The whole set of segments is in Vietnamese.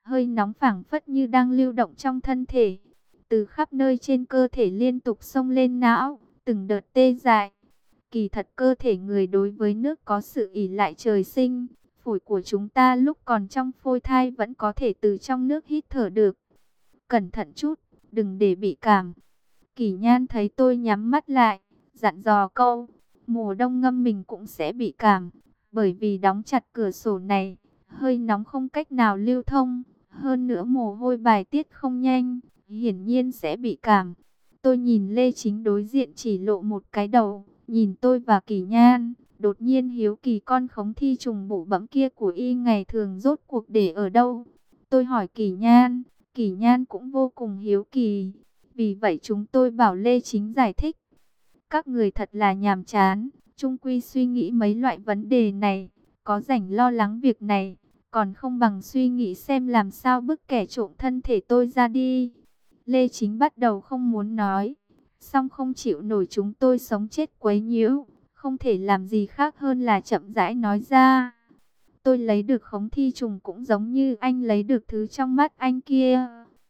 hơi nóng phảng phất như đang lưu động trong thân thể, từ khắp nơi trên cơ thể liên tục xông lên não, từng đợt tê dại. Kỳ thật cơ thể người đối với nước có sự ỷ lại trời sinh, phổi của chúng ta lúc còn trong phôi thai vẫn có thể từ trong nước hít thở được. Cẩn thận chút, đừng để bị cảm. Kỳ Nhan thấy tôi nhắm mắt lại, dặn dò câu, mùa đông ngâm mình cũng sẽ bị cảm, bởi vì đóng chặt cửa sổ này, hơi nóng không cách nào lưu thông, hơn nữa mồ hôi bài tiết không nhanh, hiển nhiên sẽ bị cảm. Tôi nhìn Lê Chính đối diện chỉ lộ một cái đầu, nhìn tôi và Kỳ Nhan, đột nhiên hiếu kỳ con khống thi trùng bụ bẫm kia của y ngày thường rốt cuộc để ở đâu. Tôi hỏi Kỳ Nhan cũng vô cùng hiếu kỳ. Vì vậy chúng tôi bảo Lê Chính giải thích. Các người thật là nhàm chán, chung quy suy nghĩ mấy loại vấn đề này, có rảnh lo lắng việc này, còn không bằng suy nghĩ xem làm sao bức kẻ trộm thân thể tôi ra đi. Lê Chính bắt đầu không muốn nói, song không chịu nổi chúng tôi sống chết quấy nhiễu, không thể làm gì khác hơn là chậm rãi nói ra. Tôi lấy được khống thi trùng cũng giống như anh lấy được thứ trong mắt anh kia.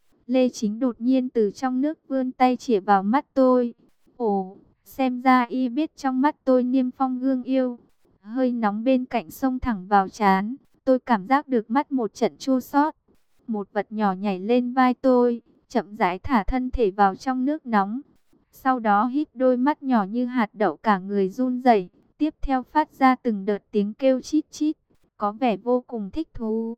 Lê Chính đột nhiên từ trong nước vươn tay chĩa vào mắt tôi. Ồ, xem ra y biết trong mắt tôi niêm phong gương yêu. Hơi nóng bên cạnh xông thẳng vào trán. Tôi cảm giác được mắt một trận chua xót. Một vật nhỏ nhảy lên vai tôi, chậm rãi thả thân thể vào trong nước nóng. Sau đó híp đôi mắt nhỏ như hạt đậu, cả người run rẩy. Tiếp theo phát ra từng đợt tiếng kêu chít chít, có vẻ vô cùng thích thú.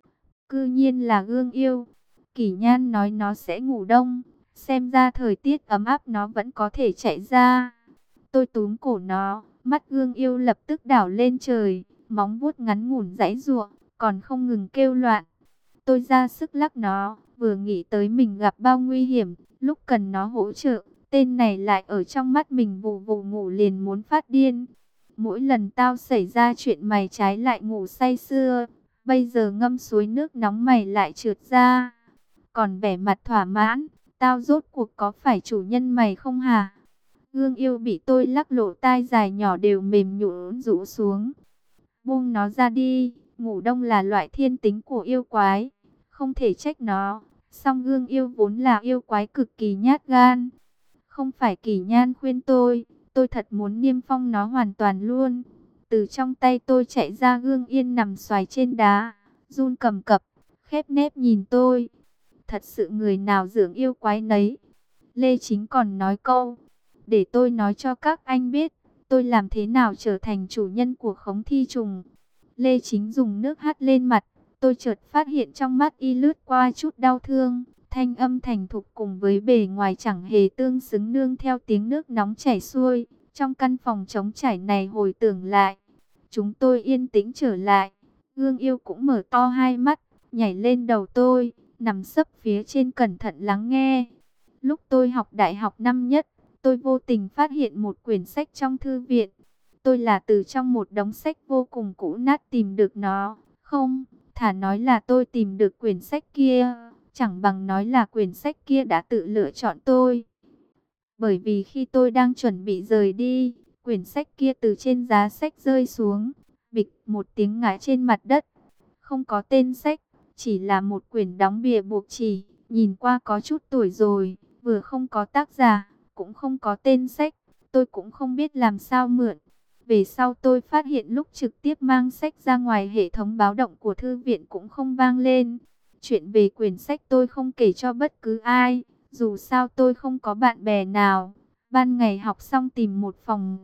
Cư nhiên là gương yêu. Kỳ Nhan nói nó sẽ ngủ đông, xem ra thời tiết ấm áp nó vẫn có thể chạy ra. Tôi túm cổ nó, mắt gương yêu lập tức đảo lên trời, móng vuốt ngắn ngủn giãy giụa, còn không ngừng kêu loạn. Tôi ra sức lắc nó, vừa nghĩ tới mình gặp bao nguy hiểm, lúc cần nó hỗ trợ, tên này lại ở trong mắt mình vù vù ngủ liền muốn phát điên. Mỗi lần tao xảy ra chuyện mày trái lại ngủ say sưa, bây giờ ngâm suối nước nóng mày lại trượt ra. Còn vẻ mặt thỏa mãn, tao rốt cuộc có phải chủ nhân mày không hả? Gương yêu bị tôi lắc lỗ tai dài nhỏ đều mềm nhũn rũ xuống. Buông nó ra đi, ngủ đông là loại thiên tính của yêu quái, không thể trách nó. Song gương yêu vốn là yêu quái cực kỳ nhát gan. Không phải Kỳ Nhan khuyên tôi thật muốn niêm phong nó hoàn toàn luôn. Từ trong tay tôi chạy ra gương yên nằm xoài trên đá, run cầm cập, khép nép nhìn tôi. Thật sự người nào dưỡng yêu quái nấy. Lê Chính còn nói câu, để tôi nói cho các anh biết, tôi làm thế nào trở thành chủ nhân của khống thi trùng. Lê Chính dùng nước hắt lên mặt, tôi chợt phát hiện trong mắt y lướt qua chút đau thương. Thanh âm thành thục cùng với bề ngoài chẳng hề tương xứng, nương theo tiếng nước nóng chảy xuôi. Trong căn phòng trống trải này hồi tưởng lại, chúng tôi yên tĩnh trở lại. Gương yêu cũng mở to hai mắt, nhảy lên đầu tôi, nằm sấp phía trên cẩn thận lắng nghe. Lúc tôi học đại học năm nhất, tôi vô tình phát hiện một quyển sách trong thư viện. Tôi là từ trong một đống sách vô cùng cũ nát tìm được nó. Không, thà nói là tôi tìm được quyển sách kia, chẳng bằng nói là quyển sách kia đã tự lựa chọn tôi. Bởi vì khi tôi đang chuẩn bị rời đi, quyển sách kia từ trên giá sách rơi xuống, bịch một tiếng ngã trên mặt đất. Không có tên sách, chỉ là một quyển đóng bìa buộc chỉ, nhìn qua có chút tuổi rồi, vừa không có tác giả, cũng không có tên sách, tôi cũng không biết làm sao mượn. Về sau tôi phát hiện lúc trực tiếp mang sách ra ngoài, hệ thống báo động của thư viện cũng không vang lên. Chuyện về quyển sách tôi không kể cho bất cứ ai, dù sao tôi không có bạn bè nào. Ban ngày học xong tìm một phòng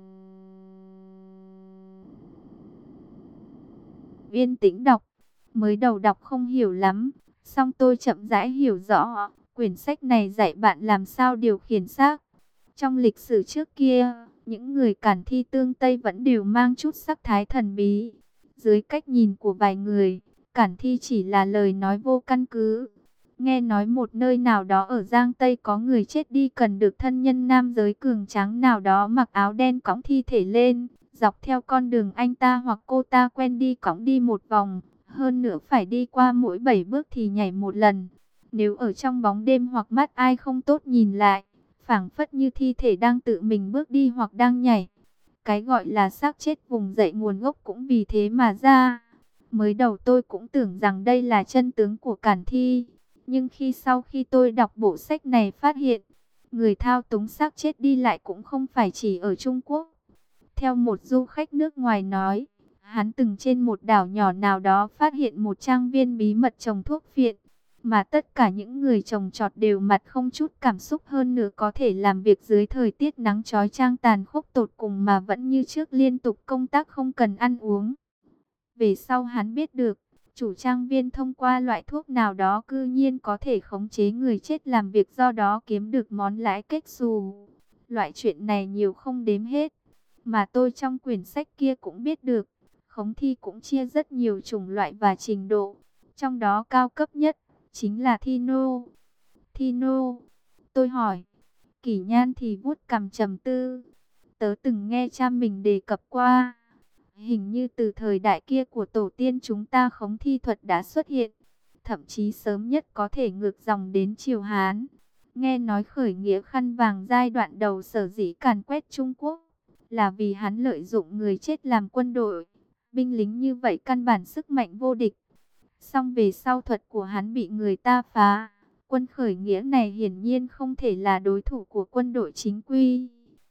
yên tĩnh đọc. Mới đầu đọc không hiểu lắm, xong tôi chậm rãi hiểu rõ. Quyển sách này dạy bạn làm sao điều khiển xác. Trong lịch sử trước kia, những người cản thi tương Tây vẫn đều mang chút sắc thái thần bí. Dưới cách nhìn của vài người, cản thi chỉ là lời nói vô căn cứ. Nghe nói một nơi nào đó ở Giang Tây có người chết đi cần được thân nhân nam giới cường tráng nào đó mặc áo đen cõng thi thể lên, dọc theo con đường anh ta hoặc cô ta quen đi cõng đi một vòng, hơn nữa phải đi qua mỗi 7 bước thì nhảy một lần. Nếu ở trong bóng đêm hoặc mắt ai không tốt nhìn lại, phảng phất như thi thể đang tự mình bước đi hoặc đang nhảy. Cái gọi là xác chết vùng dậy nguồn gốc cũng vì thế mà ra. Mới đầu tôi cũng tưởng rằng đây là chân tướng của Cản Thi. Nhưng sau khi tôi đọc bộ sách này phát hiện, người thao túng xác chết đi lại cũng không phải chỉ ở Trung Quốc. Theo một du khách nước ngoài nói, hắn từng trên một đảo nhỏ nào đó phát hiện một trang viên bí mật trồng thuốc phiện, mà tất cả những người trồng trọt đều mặt không chút cảm xúc, hơn nữa có thể làm việc dưới thời tiết nắng chói chang tàn khốc tột cùng mà vẫn như trước liên tục công tác không cần ăn uống. Về sau hắn biết được, chủ trang viên thông qua loại thuốc nào đó cư nhiên có thể khống chế người chết làm việc, do đó kiếm được món lãi kết xù. Loại chuyện này nhiều không đếm hết, mà tôi trong quyển sách kia cũng biết được. Khống thi cũng chia rất nhiều chủng loại và trình độ, trong đó cao cấp nhất chính là thi nô. Thi nô? Tôi hỏi. Kỷ Nhan thì vuốt cằm trầm tư. Tớ từng nghe cha mình đề cập qua. Hình như từ thời đại kia của tổ tiên chúng ta khống thi thuật đã xuất hiện. Thậm chí sớm nhất có thể ngược dòng đến triều Hán. Nghe nói khởi nghĩa khăn vàng giai đoạn đầu sở dĩ càn quét Trung Quốc là vì hắn lợi dụng người chết làm quân đội. Binh lính như vậy căn bản sức mạnh vô địch. Song về sau thuật của hắn bị người ta phá. Quân khởi nghĩa này hiển nhiên không thể là đối thủ của quân đội chính quy.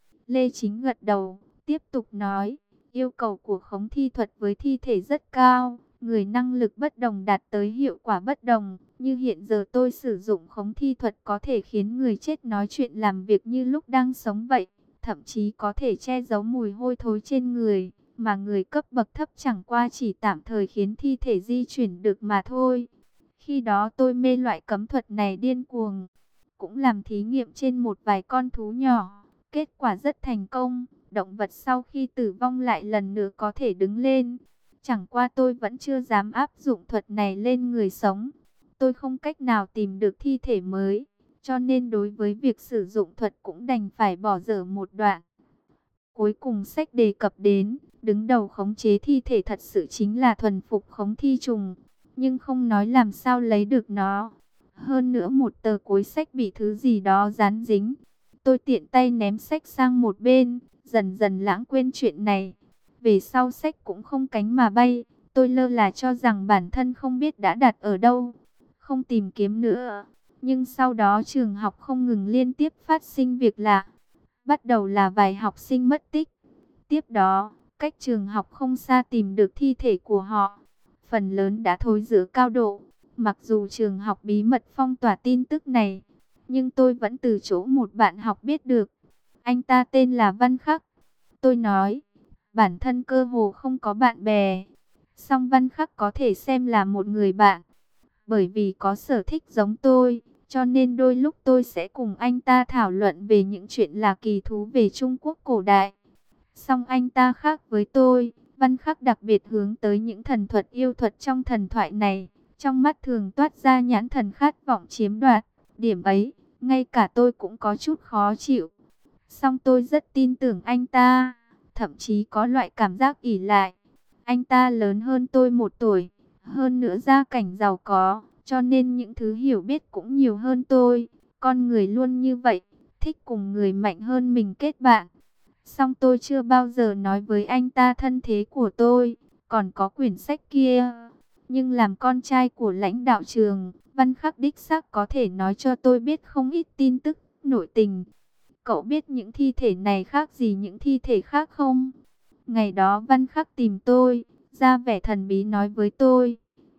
Lê Chính gật đầu, tiếp tục nói. Yêu cầu của khống thi thuật với thi thể rất cao. Người năng lực bất đồng đạt tới hiệu quả bất đồng. Như hiện giờ tôi sử dụng khống thi thuật có thể khiến người chết nói chuyện làm việc như lúc đang sống vậy. Thậm chí có thể che giấu mùi hôi thối trên người. Mà người cấp bậc thấp chẳng qua chỉ tạm thời khiến thi thể di chuyển được mà thôi. Khi đó tôi mê loại cấm thuật này điên cuồng. Cũng làm thí nghiệm trên một vài con thú nhỏ. Kết quả rất thành công. Động vật sau khi tử vong lại lần nữa có thể đứng lên. Chẳng qua tôi vẫn chưa dám áp dụng thuật này lên người sống. Tôi không cách nào tìm được thi thể mới. Cho nên đối với việc sử dụng thuật cũng đành phải bỏ dở một đoạn. Cuối cùng sách đề cập đến, đứng đầu khống chế thi thể thật sự chính là thuần phục khống thi trùng. Nhưng không nói làm sao lấy được nó. Hơn nữa một tờ cuối sách bị thứ gì đó dán dính. Tôi tiện tay ném sách sang một bên, dần dần lãng quên chuyện này. Về sau sách cũng không cánh mà bay. Tôi lơ là cho rằng bản thân không biết đã đặt ở đâu. Không tìm kiếm nữa. Nhưng sau đó trường học không ngừng liên tiếp phát sinh việc lạ. Bắt đầu là vài học sinh mất tích. Tiếp đó, cách trường học không xa tìm được thi thể của họ. Phần lớn đã thối rữa cao độ. Mặc dù trường học bí mật phong tỏa tin tức này, nhưng tôi vẫn từ chỗ một bạn học biết được. Anh ta tên là Văn Khắc. Tôi nói, bản thân cơ hồ không có bạn bè. Song Văn Khắc có thể xem là một người bạn. Bởi vì có sở thích giống tôi, cho nên đôi lúc tôi sẽ cùng anh ta thảo luận về những chuyện là kỳ thú về Trung Quốc cổ đại. Song anh ta khác với tôi, Văn Khắc đặc biệt hướng tới những thần thuật yêu thuật trong thần thoại này. Trong mắt thường toát ra nhãn thần khát vọng chiếm đoạt. Điểm ấy, ngay cả tôi cũng có chút khó chịu. Song tôi rất tin tưởng anh ta, thậm chí có loại cảm giác ỷ lại. Anh ta lớn hơn tôi 1 tuổi, hơn nữa gia cảnh giàu có, cho nên những thứ hiểu biết cũng nhiều hơn tôi. Con người luôn như vậy, thích cùng người mạnh hơn mình kết bạn. Song tôi chưa bao giờ nói với anh ta thân thế của tôi, còn có quyển sách kia. Nhưng làm con trai của lãnh đạo trường, Văn Khắc đích xác có thể nói cho tôi biết không ít tin tức, nội tình. Cậu biết những thi thể này khác gì những thi thể khác không? Ngày đó Văn Khắc tìm tôi, ra vẻ thần bí nói với tôi.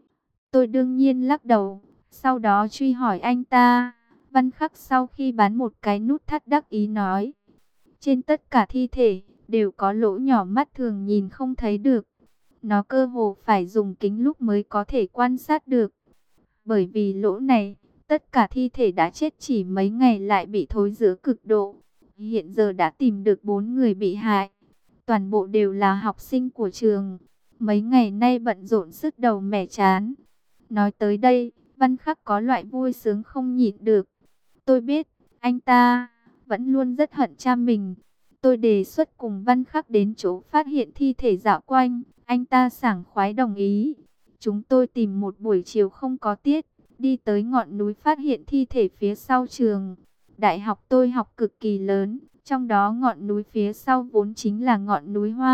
Tôi đương nhiên lắc đầu, sau đó truy hỏi anh ta. Văn Khắc sau khi bán một cái nút thắt đắc ý nói. Trên tất cả thi thể, đều có lỗ nhỏ mắt thường nhìn không thấy được. Nó cơ hồ phải dùng kính lúp mới có thể quan sát được. Bởi vì lỗ này, tất cả thi thể đã chết chỉ mấy ngày lại bị thối rữa cực độ. Hiện giờ đã tìm được 4 người bị hại. Toàn bộ đều là học sinh của trường. Mấy ngày nay bận rộn sứt đầu mẻ chán. Nói tới đây, Văn Khắc có loại vui sướng không nhịn được. Tôi biết, anh ta vẫn luôn rất hận cha mình. Tôi đề xuất cùng Văn Khắc đến chỗ phát hiện thi thể dạo quanh. Anh ta sảng khoái đồng ý. Chúng tôi tìm một buổi chiều không có tiết, đi tới ngọn núi phát hiện thi thể phía sau trường. Đại học tôi học cực kỳ lớn, trong đó ngọn núi phía sau vốn chính là ngọn núi hoang,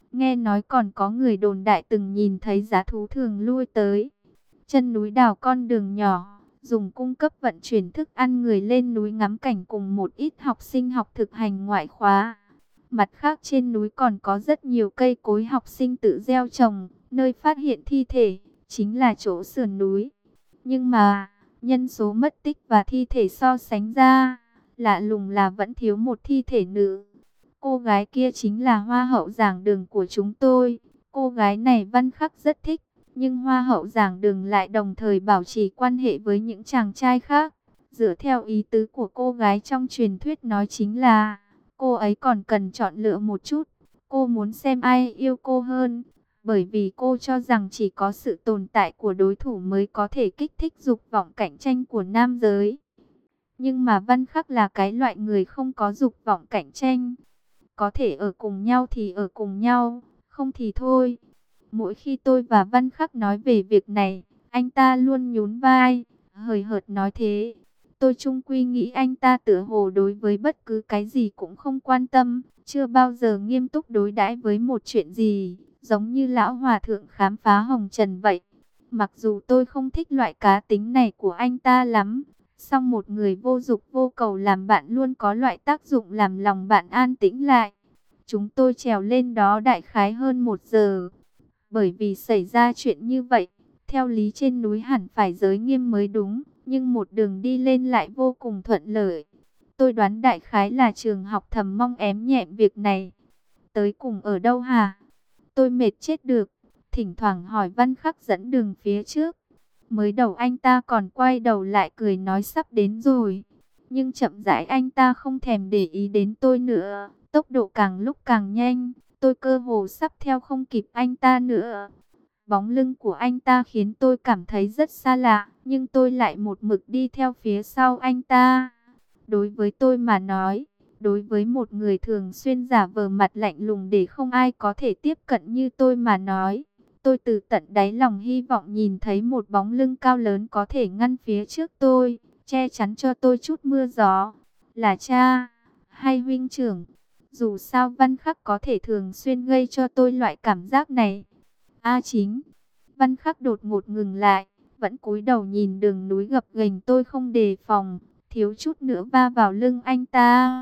Nghe nói còn có người đồn đại từng nhìn thấy giá thú thường lui tới chân núi đào con đường nhỏ, dùng cung cấp vận chuyển thức ăn người lên núi ngắm cảnh cùng một ít học sinh học thực hành ngoại khóa. Mặt khác trên núi còn có rất nhiều cây cối học sinh tự gieo trồng, nơi phát hiện thi thể chính là chỗ sườn núi. Nhưng mà, nhân số mất tích và thi thể so sánh ra, lạ lùng là vẫn thiếu một thi thể nữ. Cô gái kia chính là hoa hậu giảng đường của chúng tôi. Cô gái này Văn Khắc rất thích, nhưng hoa hậu giảng đường lại đồng thời bảo trì quan hệ với những chàng trai khác. Dựa theo ý tứ của cô gái trong truyền thuyết nói chính là, cô ấy còn cần chọn lựa một chút. Cô muốn xem ai yêu cô hơn, bởi vì cô cho rằng chỉ có sự tồn tại của đối thủ mới có thể kích thích dục vọng cạnh tranh của nam giới. Nhưng mà Văn Khắc là cái loại người không có dục vọng cạnh tranh. Có thể ở cùng nhau thì ở cùng nhau, không thì thôi. Mỗi khi tôi và Văn Khắc nói về việc này, anh ta luôn nhún vai, hời hợt nói thế. Tôi chung quy nghĩ anh ta tựa hồ đối với bất cứ cái gì cũng không quan tâm, chưa bao giờ nghiêm túc đối đãi với một chuyện gì, giống như lão hòa thượng khám phá hồng trần vậy. Mặc dù tôi không thích loại cá tính này của anh ta lắm, song một người vô dục vô cầu làm bạn luôn có loại tác dụng làm lòng bạn an tĩnh lại. Chúng tôi trèo lên đó đại khái hơn 1 giờ. Bởi vì xảy ra chuyện như vậy, theo lý trên núi hẳn phải giới nghiêm mới đúng, nhưng một đường đi lên lại vô cùng thuận lợi. Tôi đoán đại khái là trường học thầm mong ém nhẹm việc này. Tới cùng ở đâu hả? Tôi mệt chết được, thỉnh thoảng hỏi Văn Khắc dẫn đường phía trước. Mới đầu anh ta còn quay đầu lại cười nói sắp đến rồi. Nhưng chậm rãi anh ta không thèm để ý đến tôi nữa, tốc độ càng lúc càng nhanh. Tôi cơ hồ sắp theo không kịp anh ta nữa. Bóng lưng của anh ta khiến tôi cảm thấy rất xa lạ, nhưng tôi lại một mực đi theo phía sau anh ta. Đối với tôi mà nói, đối với một người thường xuyên giả vờ mặt lạnh lùng để không ai có thể tiếp cận như tôi mà nói, tôi từ tận đáy lòng hy vọng nhìn thấy một bóng lưng cao lớn có thể ngăn phía trước tôi, che chắn cho tôi chút mưa gió. Là cha hay huynh trưởng? Dù sao Văn Khắc có thể thường xuyên gây cho tôi loại cảm giác này. Chính. Văn Khắc đột ngột ngừng lại, vẫn cúi đầu nhìn đường núi gập ghềnh tôi không đề phòng, thiếu chút nữa va vào lưng anh ta.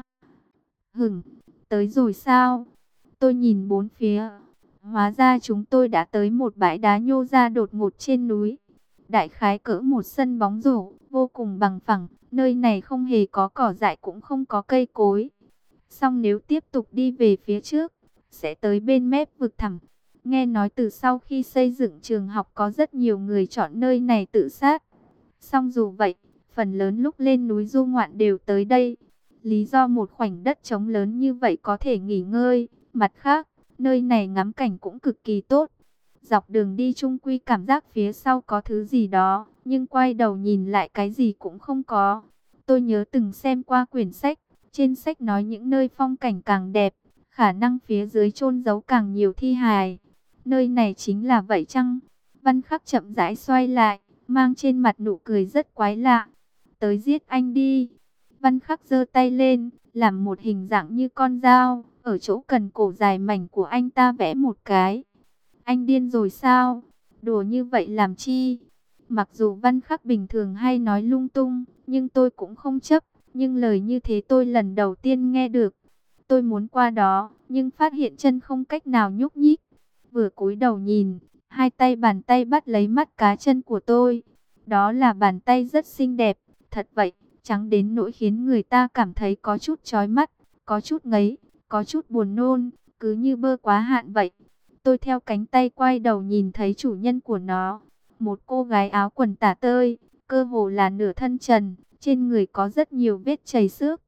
Tới rồi sao? Tôi nhìn bốn phía. Hóa ra chúng tôi đã tới một bãi đá nhô ra đột ngột trên núi. Đại khái cỡ một sân bóng rổ, vô cùng bằng phẳng, nơi này không hề có cỏ dại cũng không có cây cối. Xong nếu tiếp tục đi về phía trước, sẽ tới bên mép vực thẳm. Nghe nói từ sau khi xây dựng trường học có rất nhiều người chọn nơi này tự sát. Song dù vậy, phần lớn lúc lên núi du ngoạn đều tới đây. Lý do một khoảnh đất trống lớn như vậy có thể nghỉ ngơi. Mặt khác, nơi này ngắm cảnh cũng cực kỳ tốt. Dọc đường đi chung quy cảm giác phía sau có thứ gì đó, nhưng quay đầu nhìn lại cái gì cũng không có. Tôi nhớ từng xem qua quyển sách. Trên sách nói những nơi phong cảnh càng đẹp, khả năng phía dưới chôn giấu càng nhiều thi hài. Nơi này chính là vậy chăng? Văn Khắc chậm rãi xoay lại, mang trên mặt nụ cười rất quái lạ. Tới giết anh đi. Văn Khắc giơ tay lên, làm một hình dạng như con dao, ở chỗ cần cổ dài mảnh của anh ta vẽ một cái. Anh điên rồi sao? Đùa như vậy làm chi? Mặc dù Văn Khắc bình thường hay nói lung tung, nhưng tôi cũng không chấp. Nhưng lời như thế tôi lần đầu tiên nghe được. Tôi muốn qua đó, nhưng phát hiện chân không cách nào nhúc nhích. Vừa cúi đầu nhìn, hai bàn tay bắt lấy mắt cá chân của tôi. Đó là bàn tay rất xinh đẹp, thật vậy, trắng đến nỗi khiến người ta cảm thấy có chút chói mắt, có chút ngấy, có chút buồn nôn, cứ như bơ quá hạn vậy. Tôi theo cánh tay quay đầu nhìn thấy chủ nhân của nó, một cô gái áo quần tả tơi, cơ hồ là nửa thân trần. Trên người có rất nhiều vết chảy xước.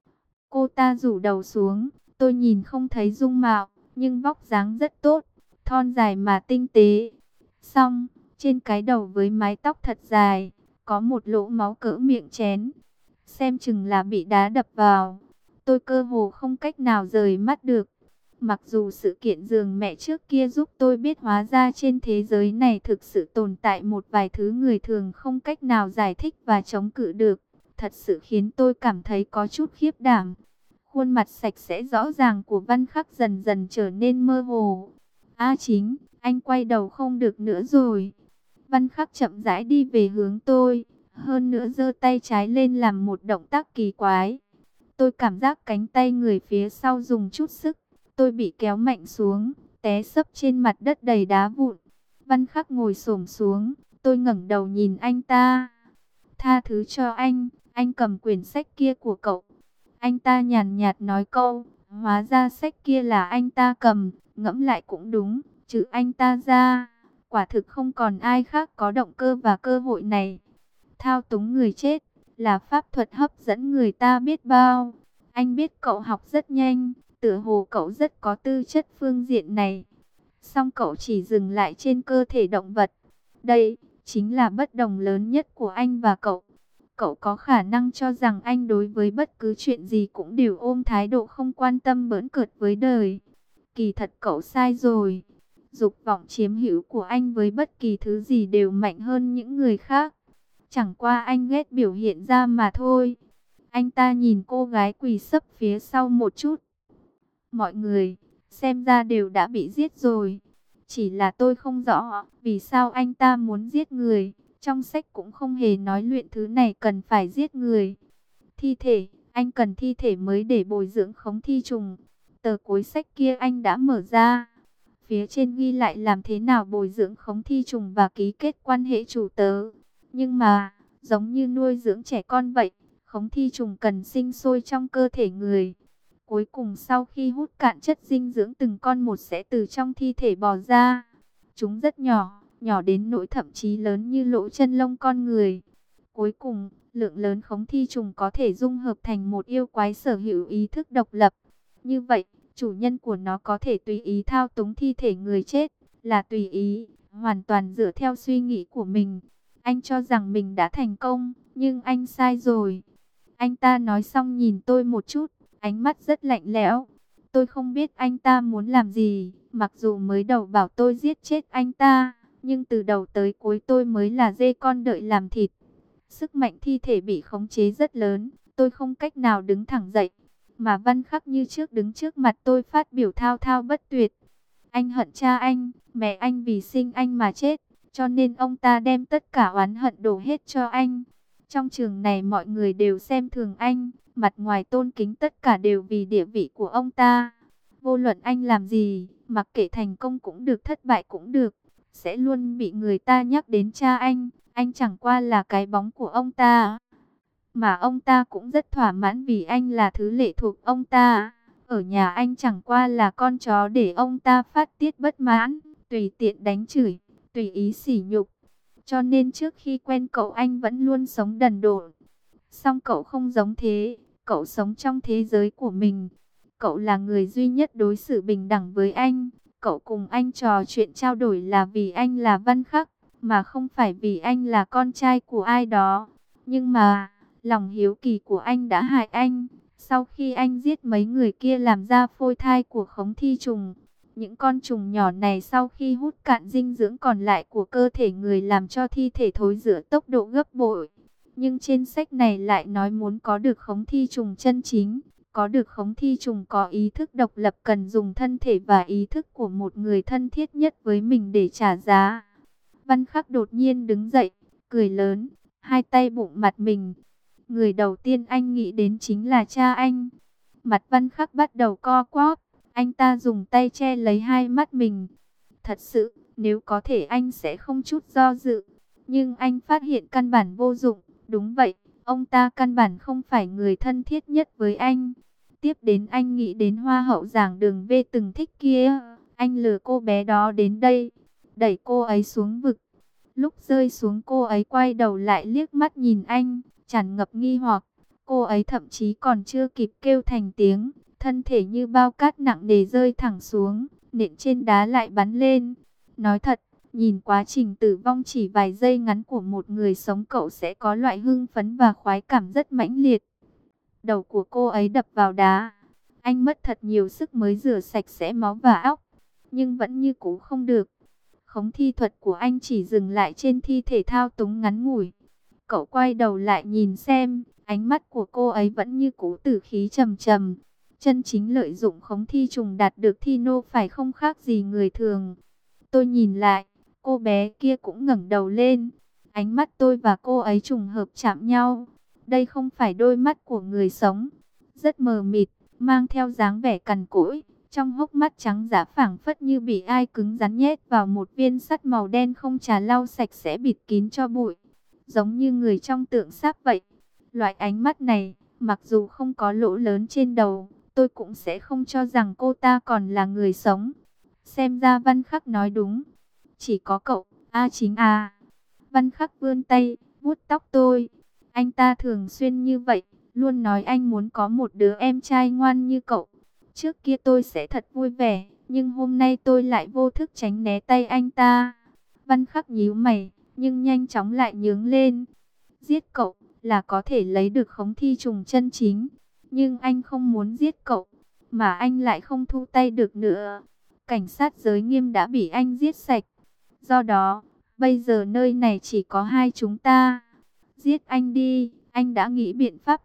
Cô ta rủ đầu xuống, tôi nhìn không thấy dung mạo, nhưng vóc dáng rất tốt, thon dài mà tinh tế. Xong, trên cái đầu với mái tóc thật dài, có một lỗ máu cỡ miệng chén. Xem chừng là bị đá đập vào. Tôi cơ hồ không cách nào rời mắt được. Mặc dù sự kiện giường mẹ trước kia giúp tôi biết hóa ra trên thế giới này thực sự tồn tại một vài thứ người thường không cách nào giải thích và chống cự được. Thật sự khiến tôi cảm thấy có chút khiếp đảm. Khuôn mặt sạch sẽ rõ ràng của Văn Khắc dần dần trở nên mơ hồ. A Chính, anh quay đầu không được nữa rồi. Văn Khắc chậm rãi đi về hướng tôi, hơn nữa giơ tay trái lên làm một động tác kỳ quái. Tôi cảm giác cánh tay người phía sau dùng chút sức, tôi bị kéo mạnh xuống, té xấp trên mặt đất đầy đá vụn. Văn Khắc ngồi xổm xuống, tôi ngẩng đầu nhìn anh ta. Tha thứ cho anh cầm quyển sách kia của cậu. Anh ta nhàn nhạt nói câu, hóa ra sách kia là anh ta cầm, ngẫm lại cũng đúng, trừ anh ta ra, quả thực không còn ai khác có động cơ và cơ hội này. Thao túng người chết là pháp thuật hấp dẫn người ta biết bao. Anh biết cậu học rất nhanh, tựa hồ cậu rất có tư chất phương diện này. Song cậu chỉ dừng lại trên cơ thể động vật. Đây chính là bất đồng lớn nhất của anh và cậu. Cậu có khả năng cho rằng anh đối với bất cứ chuyện gì cũng đều ôm thái độ không quan tâm bỡn cợt với đời. Kỳ thật cậu sai rồi. Dục vọng chiếm hữu của anh với bất kỳ thứ gì đều mạnh hơn những người khác. Chẳng qua anh ghét biểu hiện ra mà thôi. Anh ta nhìn cô gái quỳ sấp phía sau một chút. Mọi người, xem ra đều đã bị giết rồi. Chỉ là tôi không rõ vì sao anh ta muốn giết người. Trong sách cũng không hề nói luyện thứ này cần phải giết người. Thi thể, anh cần thi thể mới để bồi dưỡng khống thi trùng. Tờ cuối sách kia anh đã mở ra. Phía trên ghi lại làm thế nào bồi dưỡng khống thi trùng và ký kết quan hệ chủ tớ. Nhưng mà, giống như nuôi dưỡng trẻ con vậy, khống thi trùng cần sinh sôi trong cơ thể người. Cuối cùng sau khi hút cạn chất dinh dưỡng từng con một sẽ từ trong thi thể bò ra. Chúng rất nhỏ, nhỏ đến nỗi thậm chí lớn như lỗ chân lông con người. Cuối cùng, lượng lớn khống thi trùng có thể dung hợp thành một yêu quái sở hữu ý thức độc lập. Như vậy, chủ nhân của nó có thể tùy ý thao túng thi thể người chết, là tùy ý, hoàn toàn dựa theo suy nghĩ của mình. Anh cho rằng mình đã thành công, nhưng anh sai rồi. Anh ta nói xong nhìn tôi một chút, ánh mắt rất lạnh lẽo. Tôi không biết anh ta muốn làm gì, mặc dù mới đầu bảo tôi giết chết anh ta, nhưng từ đầu tới cuối tôi mới là dê con đợi làm thịt. Sức mạnh thi thể bị khống chế rất lớn, tôi không cách nào đứng thẳng dậy. Mà Văn Khắc như trước đứng trước mặt tôi phát biểu thao thao bất tuyệt. Anh hận cha anh, mẹ anh vì sinh anh mà chết, cho nên ông ta đem tất cả oán hận đổ hết cho anh. Trong trường này mọi người đều xem thường anh, mặt ngoài tôn kính tất cả đều vì địa vị của ông ta. Vô luận anh làm gì, mặc kệ thành công cũng được thất bại cũng được, sẽ luôn bị người ta nhắc đến cha anh chẳng qua là cái bóng của ông ta. Mà ông ta cũng rất thỏa mãn vì anh là thứ lệ thuộc ông ta. Ở nhà anh chẳng qua là con chó để ông ta phát tiết bất mãn, tùy tiện đánh chửi, tùy ý sỉ nhục. Cho nên trước khi quen cậu anh vẫn luôn sống đần độn. Song cậu không giống thế, cậu sống trong thế giới của mình. Cậu là người duy nhất đối xử bình đẳng với anh. Cậu cùng anh trò chuyện trao đổi là vì anh là Văn Khắc, mà không phải vì anh là con trai của ai đó. Nhưng mà, lòng hiếu kỳ của anh đã hại anh. Sau khi anh giết mấy người kia làm ra phôi thai của khống thi trùng, những con trùng nhỏ này sau khi hút cạn dinh dưỡng còn lại của cơ thể người làm cho thi thể thối rữa tốc độ gấp bội. Nhưng trên sách này lại nói muốn có được khống thi trùng chân chính, có được khống thi trùng có ý thức độc lập cần dùng thân thể và ý thức của một người thân thiết nhất với mình để trả giá. Văn Khắc đột nhiên đứng dậy, cười lớn, hai tay bụng mặt mình. Người đầu tiên anh nghĩ đến chính là cha anh. Mặt Văn Khắc bắt đầu co quắp, anh ta dùng tay che lấy hai mắt mình. Thật sự, nếu có thể anh sẽ không chút do dự. Nhưng anh phát hiện căn bản vô dụng. Đúng vậy, ông ta căn bản không phải người thân thiết nhất với anh. Tiếp đến anh nghĩ đến hoa hậu giảng đường V từng thích kia. Anh lừa cô bé đó đến đây, đẩy cô ấy xuống vực. Lúc rơi xuống cô ấy quay đầu lại liếc mắt nhìn anh, tràn ngập nghi hoặc. Cô ấy thậm chí còn chưa kịp kêu thành tiếng, thân thể như bao cát nặng nề rơi thẳng xuống, nện trên đá lại bắn lên. Nói thật, nhìn quá trình tử vong chỉ vài giây ngắn của một người sống cậu sẽ có loại hưng phấn và khoái cảm rất mãnh liệt. Đầu của cô ấy đập vào đá. Anh mất thật nhiều sức mới rửa sạch sẽ máu và óc, nhưng vẫn như cũ không được. Khống thi thuật của anh chỉ dừng lại trên thi thể thao túng ngắn ngủi. Cậu quay đầu lại nhìn xem, ánh mắt của cô ấy vẫn như cũ tử khí trầm trầm. Chân chính lợi dụng khống thi trùng đạt được thi nô phải không khác gì người thường. Tôi nhìn lại, cô bé kia cũng ngẩng đầu lên. Ánh mắt tôi và cô ấy trùng hợp chạm nhau. Đây không phải đôi mắt của người sống. Rất mờ mịt, mang theo dáng vẻ cằn cỗi. Trong hốc mắt trắng dã phảng phất như bị ai cứng rắn nhét vào một viên sắt màu đen không trà lau sạch sẽ bịt kín cho bụi. Giống như người trong tượng sáp vậy. Loại ánh mắt này, mặc dù không có lỗ lớn trên đầu, tôi cũng sẽ không cho rằng cô ta còn là người sống. Xem ra Văn Khắc nói đúng. Chỉ có cậu, chính à. Văn Khắc vươn tay, vuốt tóc tôi. Anh ta thường xuyên như vậy, luôn nói anh muốn có một đứa em trai ngoan như cậu. Trước kia tôi sẽ thật vui vẻ, nhưng hôm nay tôi lại vô thức tránh né tay anh ta. Văn Khắc nhíu mày, nhưng nhanh chóng lại nhướng lên. Giết cậu là có thể lấy được khống thi trùng chân chính. Nhưng anh không muốn giết cậu, mà anh lại không thu tay được nữa. Cảnh sát giới nghiêm đã bị anh giết sạch. Do đó, bây giờ nơi này chỉ có hai chúng ta. Giết anh đi, anh đã nghĩ biện pháp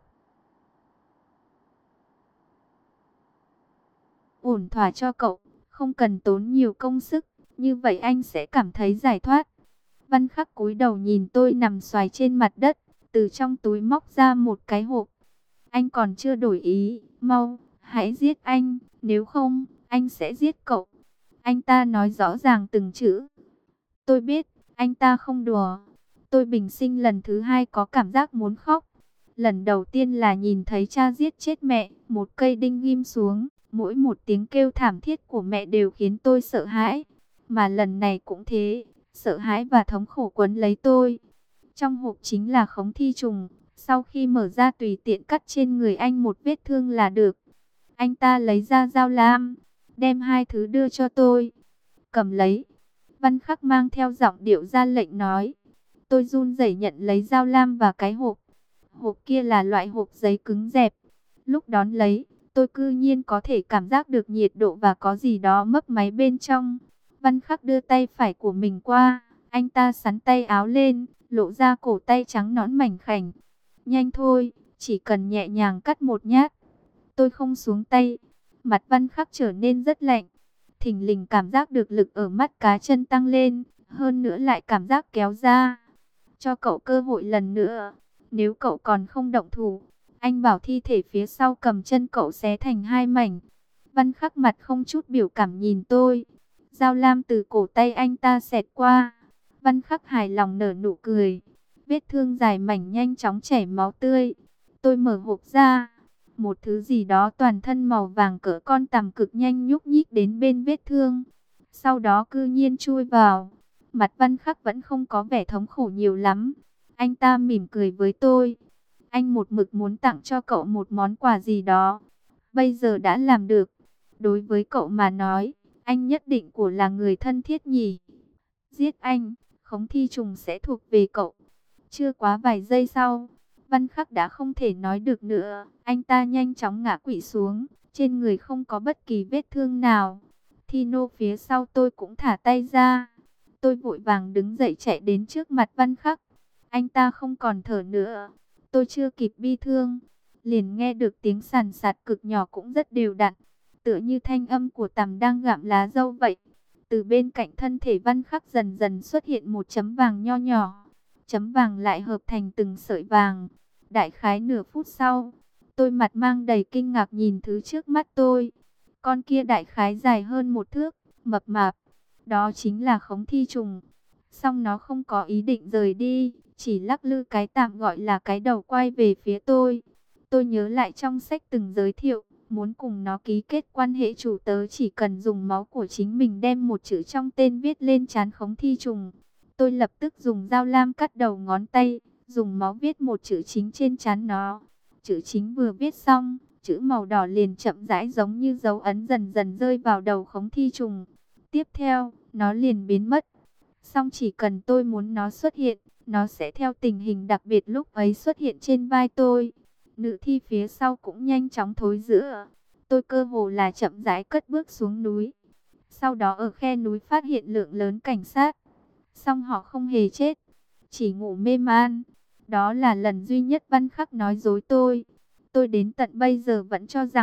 ổn thỏa cho cậu, không cần tốn nhiều công sức, như vậy anh sẽ cảm thấy giải thoát. Văn Khắc cúi đầu nhìn tôi nằm xoài trên mặt đất, từ trong túi móc ra một cái hộp. Anh còn chưa đổi ý, mau, hãy giết anh, nếu không, anh sẽ giết cậu. Anh ta nói rõ ràng từng chữ. Tôi biết, anh ta không đùa. Tôi bình sinh lần thứ hai có cảm giác muốn khóc. Lần đầu tiên là nhìn thấy cha giết chết mẹ, một cây đinh ghim xuống. Mỗi một tiếng kêu thảm thiết của mẹ đều khiến tôi sợ hãi. Mà lần này cũng thế, sợ hãi và thống khổ quấn lấy tôi. Trong hộp chính là khống thi trùng. Sau khi mở ra tùy tiện cắt trên người anh một vết thương là được. Anh ta lấy ra dao lam, đem hai thứ đưa cho tôi. Cầm lấy. Văn Khắc mang theo giọng điệu ra lệnh nói. Tôi run rẩy nhận lấy dao lam và cái hộp. Hộp kia là loại hộp giấy cứng dẹp. Lúc đón lấy, tôi cư nhiên có thể cảm giác được nhiệt độ và có gì đó mấp máy bên trong. Văn Khắc đưa tay phải của mình qua. Anh ta xắn tay áo lên, lộ ra cổ tay trắng nõn mảnh khảnh. Nhanh thôi, chỉ cần nhẹ nhàng cắt một nhát. Tôi không xuống tay. Mặt Văn Khắc trở nên rất lạnh. Thình lình cảm giác được lực ở mắt cá chân tăng lên. Hơn nữa lại cảm giác kéo ra. Cho cậu cơ hội lần nữa. Nếu cậu còn không động thủ, anh bảo thi thể phía sau cầm chân cậu xé thành hai mảnh. Văn Khắc mặt không chút biểu cảm nhìn tôi. Dao lam từ cổ tay anh ta xẹt qua. Văn Khắc hài lòng nở nụ cười. Vết thương dài mảnh nhanh chóng chảy máu tươi. Tôi mở hộp ra. Một thứ gì đó toàn thân màu vàng cỡ con tằm cực nhanh nhúc nhích đến bên vết thương. Sau đó cư nhiên chui vào. Mặt Văn Khắc vẫn không có vẻ thống khổ nhiều lắm. Anh ta mỉm cười với tôi. Anh một mực muốn tặng cho cậu một món quà gì đó. Bây giờ đã làm được. Đối với cậu mà nói, anh nhất định của là người thân thiết nhỉ. Giết anh, khống thi trùng sẽ thuộc về cậu. Chưa quá vài giây sau, Văn Khắc đã không thể nói được nữa. Anh ta nhanh chóng ngã quỵ xuống. Trên người không có bất kỳ vết thương nào. Thi nô phía sau tôi cũng thả tay ra. Tôi vội vàng đứng dậy chạy đến trước mặt Văn Khắc. Anh ta không còn thở nữa. Tôi chưa kịp bi thương, liền nghe được tiếng sàn sạt cực nhỏ cũng rất đều đặn, tựa như thanh âm của tằm đang gặm lá dâu vậy. Từ bên cạnh thân thể Văn Khắc dần dần xuất hiện một chấm vàng nho nhỏ. Chấm vàng lại hợp thành từng sợi vàng. Đại khái nửa phút sau, tôi mặt mang đầy kinh ngạc nhìn thứ trước mắt tôi. Con kia đại khái dài hơn một thước, mập mạp. Đó chính là khống thi trùng. Song nó không có ý định rời đi, chỉ lắc lư cái tạm gọi là cái đầu quay về phía tôi. Tôi nhớ lại trong sách từng giới thiệu, muốn cùng nó ký kết quan hệ chủ tớ chỉ cần dùng máu của chính mình đem một chữ trong tên viết lên trán khống thi trùng. Tôi lập tức dùng dao lam cắt đầu ngón tay, dùng máu viết một chữ chính trên trán nó. Chữ chính vừa viết xong, chữ màu đỏ liền chậm rãi giống như dấu ấn dần dần rơi vào đầu khống thi trùng. Tiếp theo, nó liền biến mất. Song chỉ cần tôi muốn nó xuất hiện, nó sẽ theo tình hình đặc biệt lúc ấy xuất hiện trên vai tôi. Nữ thi phía sau cũng nhanh chóng thối rữa. Tôi cơ hồ là chậm rãi cất bước xuống núi. Sau đó ở khe núi phát hiện lượng lớn cảnh sát. Song họ không hề chết, chỉ ngủ mê man. Đó là lần duy nhất Văn Khắc nói dối tôi. Tôi đến tận bây giờ vẫn cho rằng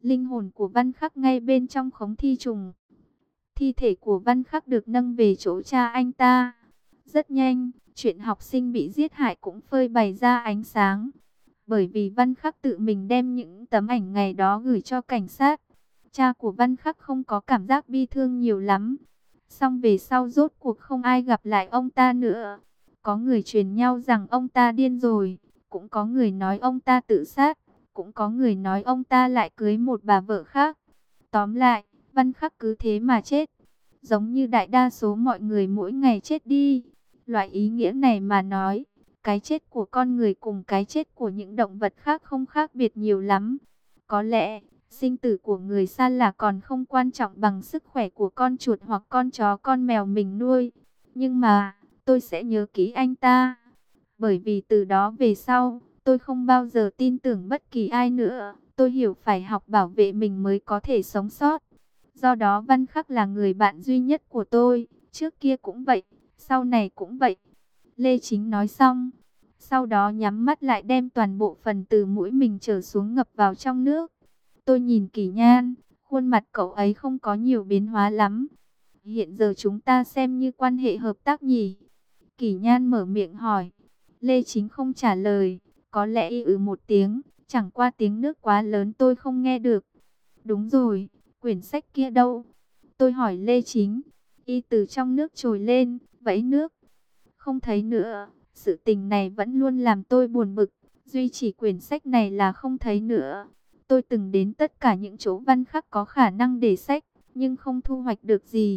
linh hồn của Văn Khắc ngay bên trong khống thi trùng. Thi thể của Văn Khắc được nâng về chỗ cha anh ta. Rất nhanh, chuyện học sinh bị giết hại cũng phơi bày ra ánh sáng. Bởi vì Văn Khắc tự mình đem những tấm ảnh ngày đó gửi cho cảnh sát. Cha của Văn Khắc không có cảm giác bi thương nhiều lắm. Xong về sau rốt cuộc không ai gặp lại ông ta nữa. Có người truyền nhau rằng ông ta điên rồi. Cũng có người nói ông ta tự sát. Cũng có người nói ông ta lại cưới một bà vợ khác. Tóm lại, Văn Khắc cứ thế mà chết. Giống như đại đa số mọi người mỗi ngày chết đi. Loại ý nghĩa này mà nói, cái chết của con người cùng cái chết của những động vật khác không khác biệt nhiều lắm. Có lẽ, sinh tử của người xa lạ còn không quan trọng bằng sức khỏe của con chuột hoặc con chó con mèo mình nuôi. Nhưng mà, tôi sẽ nhớ kỹ anh ta. Bởi vì từ đó về sau, tôi không bao giờ tin tưởng bất kỳ ai nữa. Tôi hiểu phải học bảo vệ mình mới có thể sống sót. Do đó Văn Khắc là người bạn duy nhất của tôi. Trước kia cũng vậy, sau này cũng vậy. Lê Chính nói xong. Sau đó nhắm mắt lại đem toàn bộ phần từ mũi mình trở xuống ngập vào trong nước. Tôi nhìn Kỷ Nhan, khuôn mặt cậu ấy không có nhiều biến hóa lắm. Hiện giờ chúng ta xem như quan hệ hợp tác nhỉ? Kỷ Nhan mở miệng hỏi. Lê Chính không trả lời, có lẽ một tiếng, chẳng qua tiếng nước quá lớn tôi không nghe được. Đúng rồi, quyển sách kia đâu? Tôi hỏi Lê Chính. Y từ trong nước trồi lên, vẫy nước. Không thấy nữa, sự tình này vẫn luôn làm tôi buồn bực. Duy chỉ quyển sách này là không thấy nữa. Tôi từng đến tất cả những chỗ Văn Khắc có khả năng để sách, nhưng không thu hoạch được gì.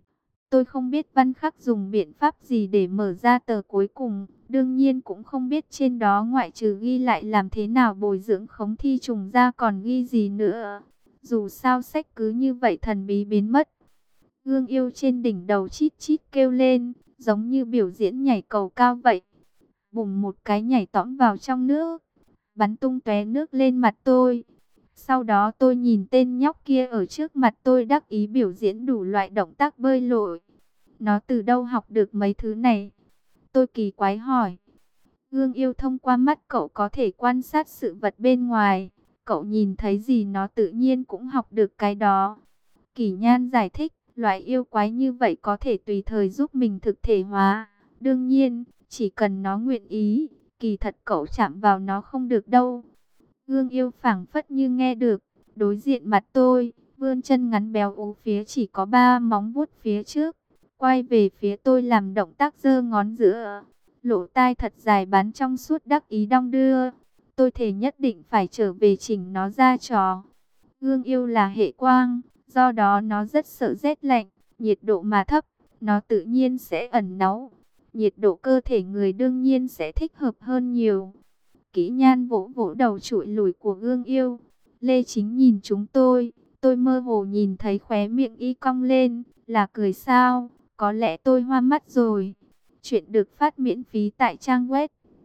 Tôi không biết Văn Khắc dùng biện pháp gì để mở ra tờ cuối cùng. Đương nhiên cũng không biết trên đó ngoại trừ ghi lại làm thế nào bồi dưỡng khống thi trùng ra còn ghi gì nữa. Dù sao sách cứ như vậy thần bí biến mất. Gương yêu trên đỉnh đầu chít chít kêu lên, giống như biểu diễn nhảy cầu cao vậy. Bùng một cái nhảy tõm vào trong nước, bắn tung tóe nước lên mặt tôi. Sau đó tôi nhìn tên nhóc kia ở trước mặt tôi đắc ý biểu diễn đủ loại động tác bơi lội. Nó từ đâu học được mấy thứ này? Tôi kỳ quái hỏi. Gương yêu thông qua mắt cậu có thể quan sát sự vật bên ngoài. Cậu nhìn thấy gì nó tự nhiên cũng học được cái đó. Kỷ Nhan giải thích, loại yêu quái như vậy có thể tùy thời giúp mình thực thể hóa. Đương nhiên, chỉ cần nó nguyện ý, kỳ thật cậu chạm vào nó không được đâu. Gương yêu phảng phất như nghe được, đối diện mặt tôi, vươn chân ngắn béo ú phía chỉ có 3 móng vuốt phía trước, quay về phía tôi làm động tác giơ ngón giữa, lỗ tai thật dài bắn trong suốt đắc ý đong đưa. Tôi thề nhất định phải trở về chỉnh nó ra trò. Gương yêu là hệ quang, do đó nó rất sợ rét lạnh, nhiệt độ mà thấp, nó tự nhiên sẽ ẩn náu. Nhiệt độ cơ thể người đương nhiên sẽ thích hợp hơn nhiều. Kỷ Nhan vỗ vỗ đầu trụi lủi của gương yêu. Lê Chính nhìn chúng tôi mơ hồ nhìn thấy khóe miệng y cong lên, là cười sao, có lẽ tôi hoa mắt rồi. Chuyện được phát miễn phí tại trang web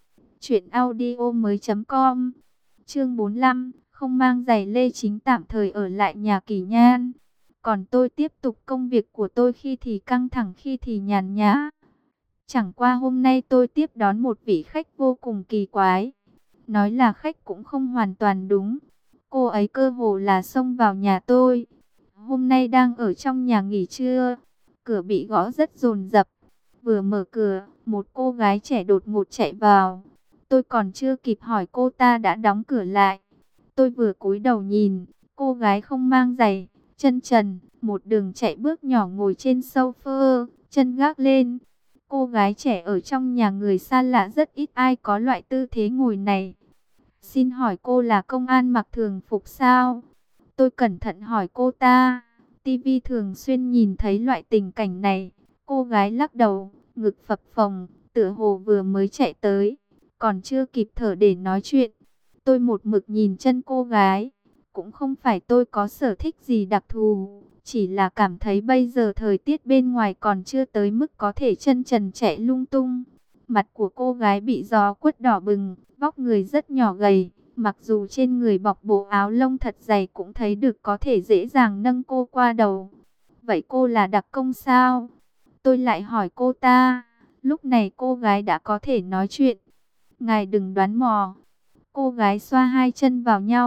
truyệnaudiomoi.com. Chương 45, không mang giày. Lê Chính tạm thời ở lại nhà Kỷ Nhan. Còn tôi tiếp tục công việc của tôi, khi thì căng thẳng khi thì nhàn nhã. Chẳng qua hôm nay tôi tiếp đón một vị khách vô cùng kỳ quái. Nói là khách cũng không hoàn toàn đúng. Cô ấy cơ hồ là xông vào nhà tôi. Hôm nay đang ở trong nhà nghỉ trưa. Cửa bị gõ rất dồn dập. Vừa mở cửa, một cô gái trẻ đột ngột chạy vào. Tôi còn chưa kịp hỏi cô ta đã đóng cửa lại. Tôi vừa cúi đầu nhìn, cô gái không mang giày, chân trần, một đường chạy bước nhỏ ngồi trên sofa, chân gác lên. Cô gái trẻ ở trong nhà người xa lạ rất ít ai có loại tư thế ngồi này. Xin hỏi cô là công an mặc thường phục sao? Tôi cẩn thận hỏi cô ta. TV thường xuyên nhìn thấy loại tình cảnh này. Cô gái lắc đầu, ngực phập phồng, tựa hồ vừa mới chạy tới, còn chưa kịp thở để nói chuyện. Tôi một mực nhìn chân cô gái. Cũng không phải tôi có sở thích gì đặc thù, chỉ là cảm thấy bây giờ thời tiết bên ngoài còn chưa tới mức có thể chân trần chạy lung tung. Mặt của cô gái bị gió quất đỏ bừng, vóc người rất nhỏ gầy, mặc dù trên người bọc bộ áo lông thật dày cũng thấy được có thể dễ dàng nâng cô qua đầu. Vậy cô là đặc công sao? Tôi lại hỏi cô ta. Lúc này cô gái đã có thể nói chuyện. Ngài đừng đoán mò. Cô gái xoa hai chân vào nhau,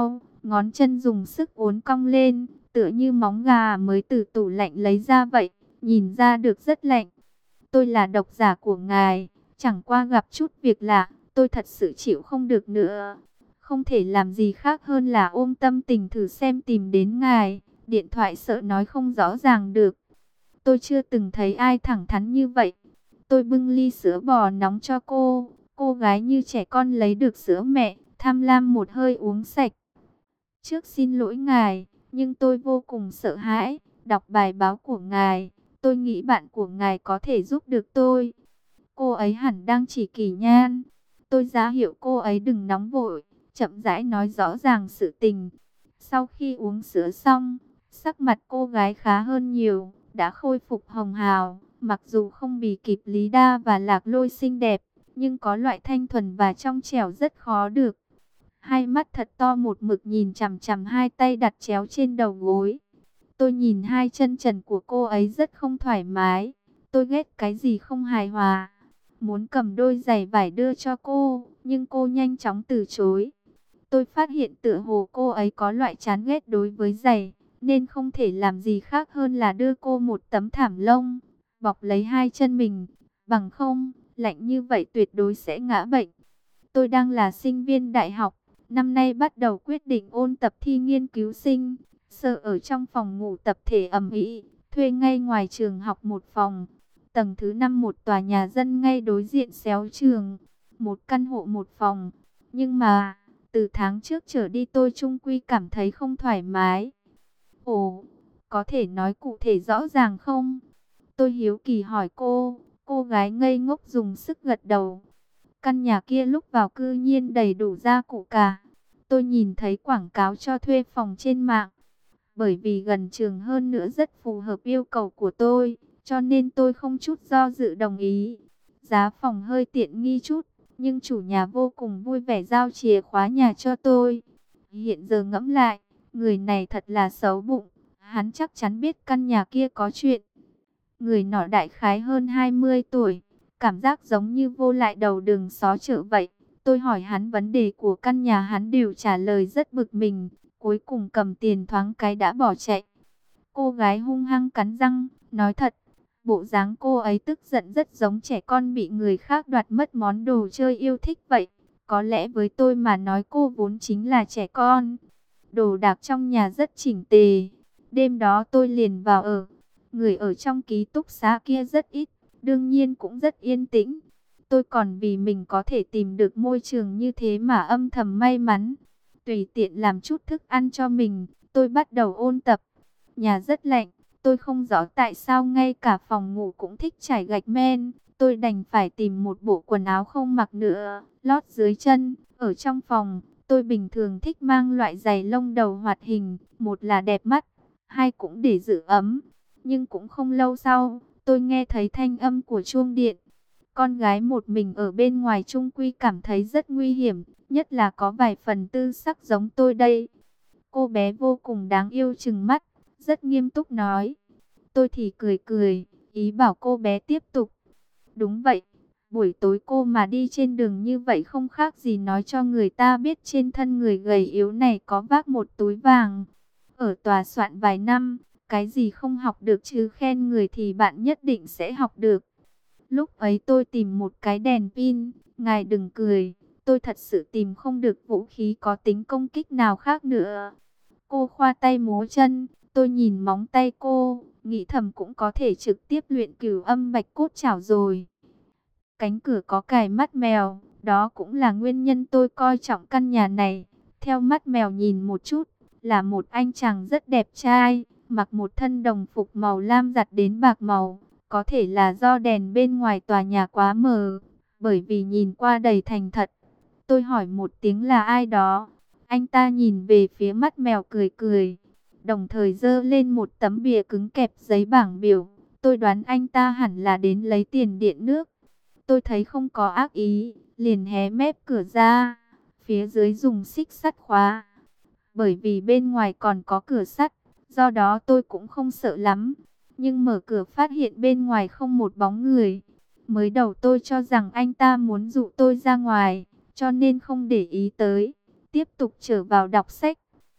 ngón chân dùng sức uốn cong lên, tựa như móng gà mới từ tủ lạnh lấy ra vậy, nhìn ra được rất lạnh. Tôi là độc giả của ngài, chẳng qua gặp chút việc lạ, tôi thật sự chịu không được nữa. Không thể làm gì khác hơn là ôm tâm tình thử xem tìm đến ngài, điện thoại sợ nói không rõ ràng được. Tôi chưa từng thấy ai thẳng thắn như vậy. Tôi bưng ly sữa bò nóng cho cô gái như trẻ con lấy được sữa mẹ, tham lam một hơi uống sạch. Trước xin lỗi ngài, nhưng tôi vô cùng sợ hãi, đọc bài báo của ngài, tôi nghĩ bạn của ngài có thể giúp được tôi. Cô ấy hẳn đang chỉ Kỳ Nhan. Tôi ra hiệu cô ấy đừng nóng vội, chậm rãi nói rõ ràng sự tình. Sau khi uống sữa xong, sắc mặt cô gái khá hơn nhiều, đã khôi phục hồng hào. Mặc dù không bì kịp Lý Đa và Lạc Lôi xinh đẹp, nhưng có loại thanh thuần và trong trẻo rất khó được. Hai mắt thật to một mực nhìn chằm chằm, hai tay đặt chéo trên đầu gối. Tôi nhìn hai chân trần của cô ấy rất không thoải mái. Tôi ghét cái gì không hài hòa. Muốn cầm đôi giày vải đưa cho cô, nhưng cô nhanh chóng từ chối. Tôi phát hiện tựa hồ cô ấy có loại chán ghét đối với giày, nên không thể làm gì khác hơn là đưa cô một tấm thảm lông, bọc lấy hai chân mình. Bằng không, lạnh như vậy tuyệt đối sẽ ngã bệnh. Tôi đang là sinh viên đại học, năm nay bắt đầu quyết định ôn tập thi nghiên cứu sinh. Sợ ở trong phòng ngủ tập thể ầm ĩ, thuê ngay ngoài trường học một phòng. Tầng thứ 5 một tòa nhà dân ngay đối diện xéo trường. Một căn hộ một phòng. Nhưng mà, từ tháng trước trở đi tôi chung quy cảm thấy không thoải mái. Ồ, có thể nói cụ thể rõ ràng không? Tôi hiếu kỳ hỏi cô gái ngây ngốc dùng sức gật đầu. Căn nhà kia lúc vào cư nhiên đầy đủ gia cụ cả. Tôi nhìn thấy quảng cáo cho thuê phòng trên mạng. Bởi vì gần trường hơn nữa rất phù hợp yêu cầu của tôi, cho nên tôi không chút do dự đồng ý. Giá phòng hơi tiện nghi chút, nhưng chủ nhà vô cùng vui vẻ giao chìa khóa nhà cho tôi. Hiện giờ ngẫm lại, người này thật là xấu bụng, hắn chắc chắn biết căn nhà kia có chuyện. Người nọ đại khái hơn 20 tuổi, cảm giác giống như vô lại đầu đường xó chợ vậy. Tôi hỏi hắn vấn đề của căn nhà, hắn đều trả lời rất bực mình, cuối cùng cầm tiền thoáng cái đã bỏ chạy. Cô gái hung hăng cắn răng, nói thật, bộ dáng cô ấy tức giận rất giống trẻ con bị người khác đoạt mất món đồ chơi yêu thích vậy. Có lẽ với tôi mà nói cô vốn chính là trẻ con. Đồ đạc trong nhà rất chỉnh tề. Đêm đó tôi liền vào ở. Người ở trong ký túc xá kia rất ít, đương nhiên cũng rất yên tĩnh. Tôi còn vì mình có thể tìm được môi trường như thế mà âm thầm may mắn. Tùy tiện làm chút thức ăn cho mình, tôi bắt đầu ôn tập. Nhà rất lạnh, tôi không rõ tại sao ngay cả phòng ngủ cũng thích trải gạch men. Tôi đành phải tìm một bộ quần áo không mặc nữa, lót dưới chân. Ở trong phòng, tôi bình thường thích mang loại giày lông đầu hoạt hình, một là đẹp mắt, hai cũng để giữ ấm. Nhưng cũng không lâu sau, tôi nghe thấy thanh âm của chuông điện. Con gái một mình ở bên ngoài chung quy cảm thấy rất nguy hiểm, nhất là có vài phần tư sắc giống tôi đây. Cô bé vô cùng đáng yêu trừng mắt, rất nghiêm túc nói. Tôi thì cười cười, ý bảo cô bé tiếp tục. Đúng vậy, buổi tối cô mà đi trên đường như vậy không khác gì nói cho người ta biết trên thân người gầy yếu này có vác một túi vàng. Ở tòa soạn vài năm, cái gì không học được chứ khen người thì bạn nhất định sẽ học được. Lúc ấy tôi tìm một cái đèn pin, ngài đừng cười, tôi thật sự tìm không được vũ khí có tính công kích nào khác nữa. Cô khoa tay múa chân, tôi nhìn móng tay cô, nghĩ thầm cũng có thể trực tiếp luyện cửu âm bạch cốt chảo rồi. Cánh cửa có cài mắt mèo, đó cũng là nguyên nhân tôi coi trọng căn nhà này. Theo mắt mèo nhìn một chút, là một anh chàng rất đẹp trai, mặc một thân đồng phục màu lam giặt đến bạc màu. Có thể là do đèn bên ngoài tòa nhà quá mờ, bởi vì nhìn qua đầy thành thật. Tôi hỏi một tiếng là ai đó. Anh ta nhìn về phía mắt mèo cười cười, đồng thời giơ lên một tấm bìa cứng kẹp giấy bảng biểu. Tôi đoán anh ta hẳn là đến lấy tiền điện nước. Tôi thấy không có ác ý, liền hé mép cửa ra. Phía dưới dùng xích sắt khóa. Bởi vì bên ngoài còn có cửa sắt, do đó tôi cũng không sợ lắm. Nhưng mở cửa phát hiện bên ngoài không một bóng người. Mới đầu tôi cho rằng anh ta muốn dụ tôi ra ngoài, cho nên không để ý tới. Tiếp tục trở vào đọc sách.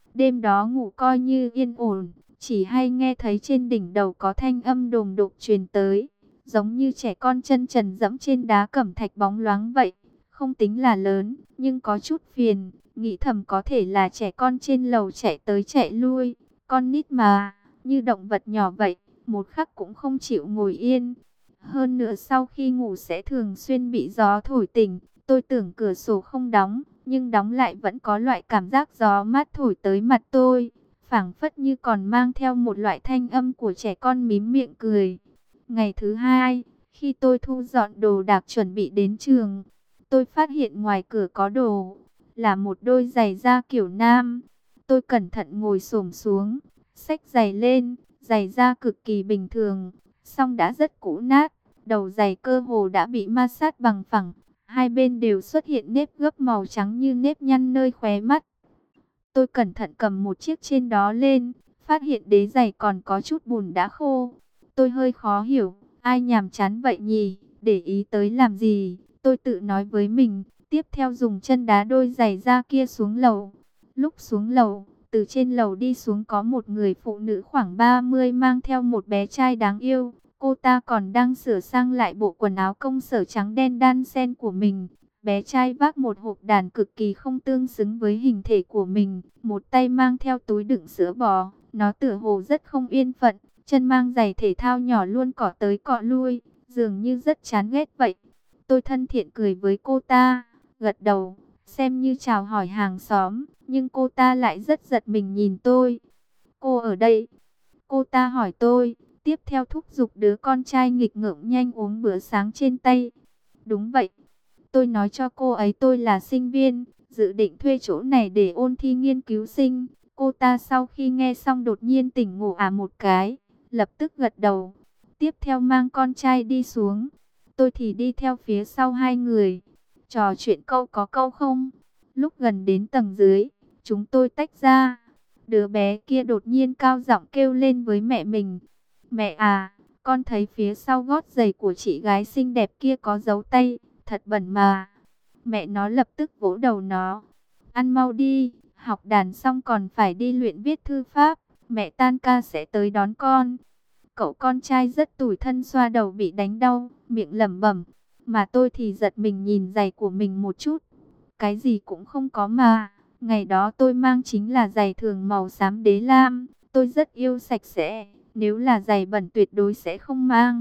Đêm đó ngủ coi như yên ổn, chỉ hay nghe thấy trên đỉnh đầu có thanh âm đồm đột truyền tới, giống như trẻ con chân trần dẫm trên đá cẩm thạch bóng loáng vậy. Không tính là lớn, nhưng có chút phiền, nghĩ thầm có thể là trẻ con trên lầu chạy tới chạy lui, con nít mà, như động vật nhỏ vậy, một khắc cũng không chịu ngồi yên. Hơn nữa sau khi ngủ sẽ thường xuyên bị gió thổi tỉnh, tôi tưởng cửa sổ không đóng, nhưng đóng lại vẫn có loại cảm giác gió mát thổi tới mặt tôi, phảng phất như còn mang theo một loại thanh âm của trẻ con mím miệng cười. Ngày thứ hai, khi tôi thu dọn đồ đạc chuẩn bị đến trường, tôi phát hiện ngoài cửa có đồ, là một đôi giày da kiểu nam. Tôi cẩn thận ngồi xổm xuống, xách giày lên, giày da cực kỳ bình thường, song đã rất cũ nát, đầu giày cơ hồ đã bị ma sát bằng phẳng, hai bên đều xuất hiện nếp gấp màu trắng như nếp nhăn nơi khóe mắt. Tôi cẩn thận cầm một chiếc trên đó lên, phát hiện đế giày còn có chút bùn đã khô. Tôi hơi khó hiểu, ai nhàm chán vậy nhỉ, để ý tới làm gì, tôi tự nói với mình, tiếp theo dùng chân đá đôi giày da kia xuống lầu. Lúc xuống lầu, từ trên lầu đi xuống có một người phụ nữ khoảng 30 mang theo một bé trai đáng yêu. Cô ta còn đang sửa sang lại bộ quần áo công sở trắng đen đan xen của mình. Bé trai vác một hộp đàn cực kỳ không tương xứng với hình thể của mình, một tay mang theo túi đựng sữa bò, nó tựa hồ rất không yên phận, chân mang giày thể thao nhỏ luôn cọ tới cọ lui, dường như rất chán ghét vậy. Tôi thân thiện cười với cô ta, gật đầu, xem như chào hỏi hàng xóm, nhưng cô ta lại rất giật mình nhìn tôi. Cô ở đây? Cô ta hỏi tôi, tiếp theo thúc giục đứa con trai nghịch ngợm nhanh uống bữa sáng trên tay. Đúng vậy. Tôi nói cho cô ấy tôi là sinh viên, dự định thuê chỗ này để ôn thi nghiên cứu sinh. Cô ta sau khi nghe xong đột nhiên tỉnh ngộ một cái, lập tức gật đầu. Tiếp theo mang con trai đi xuống. Tôi thì đi theo phía sau hai người. Trò chuyện câu có câu không? Lúc gần đến tầng dưới, chúng tôi tách ra. Đứa bé kia đột nhiên cao giọng kêu lên với mẹ mình. Mẹ à, con thấy phía sau gót giày của chị gái xinh đẹp kia có dấu tay, thật bẩn mà. Mẹ nó lập tức vỗ đầu nó. Ăn mau đi, học đàn xong còn phải đi luyện viết thư pháp, mẹ tan ca sẽ tới đón con. Cậu con trai rất tủi thân xoa đầu bị đánh đau, miệng lẩm bẩm. Mà tôi thì giật mình nhìn giày của mình một chút. Cái gì cũng không có mà. Ngày đó tôi mang chính là giày thường màu xám đế lam. Tôi rất yêu sạch sẽ. Nếu là giày bẩn tuyệt đối sẽ không mang.